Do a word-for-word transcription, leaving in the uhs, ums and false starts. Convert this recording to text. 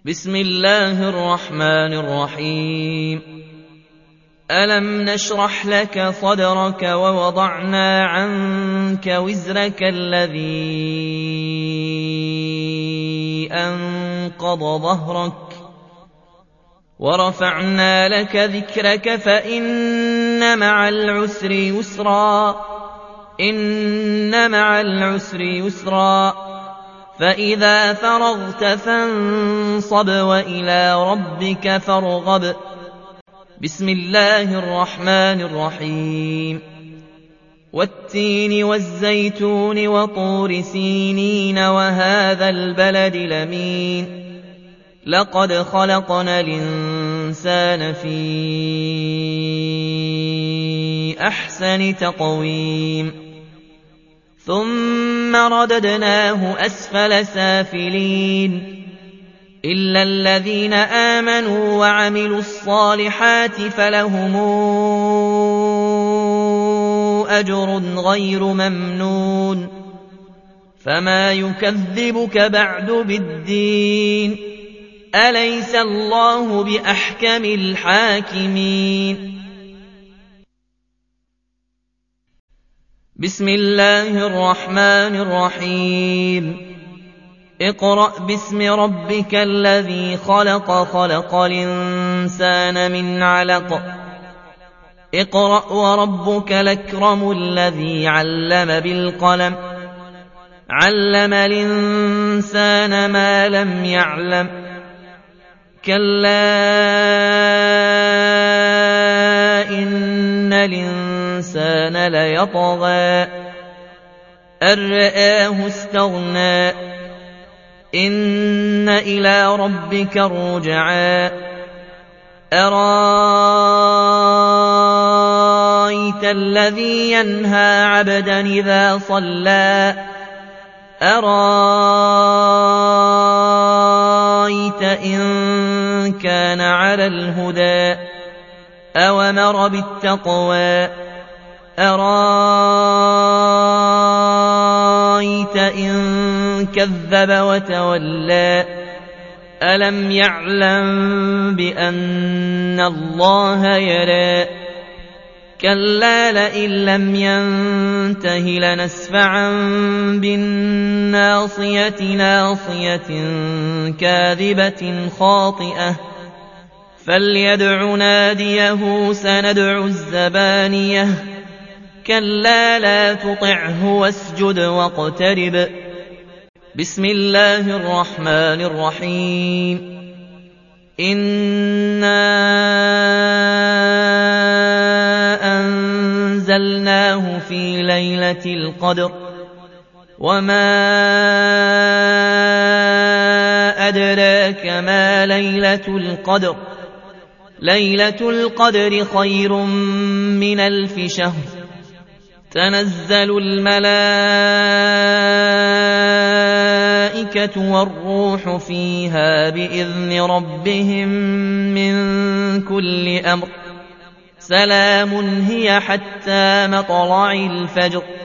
بسم الله الرحمن الرحيم. ألم نشرح لك صدرك ووضعنا عنك وزرك الذي أنقض ظهرك ورفعنا لك ذكرك فإن مع العسر يسرا إن مع العسر يسرا فإذا فرغت فانصب وإلى ربك فارغب. بسم الله الرحمن الرحيم. والتين والزيتون وطور سينين وهذا البلد الأمين لقد خلقنا الإنسان في أحسن تقويم ثم رددناه أسفل سافلين إلا الذين آمنوا وعملوا الصالحات فلهم أجر غير ممنون فما يكذبك بعد بالدين أليس الله بأحكم الحاكمين. بسم الله الرحمن الرحيم. اقرأ باسم ربك الذي خلق خلق الإنسان من علق اقرأ وربك الأكرم الذي علم بالقلم علم الإنسان ما لم يعلم كلا إن الإنسان ليطغى أن رآه استغنى إن إلى ربك الرجعى أرأيت الذي ينهى عبدا إذا صلى أرأيت إن كان على الهدى أوامر بالتقوى أرأيت إن كذب وتولى ألم يعلم بأن الله يرى كلا لئن لم ينته لنسفعا بالناصية ناصية كاذبة خاطئة فليدع ناديه سندع الزبانية كلا لا تطعه واسجد واقترب. بسم الله الرحمن الرحيم. إنا أنزلناه في ليلة القدر وما أدراك ما ليلة القدر ليلة القدر خير من ألف شهر تنزل الملائكة والروح فيها بإذن ربهم من كل أمر سلام هي حتى مطلع الفجر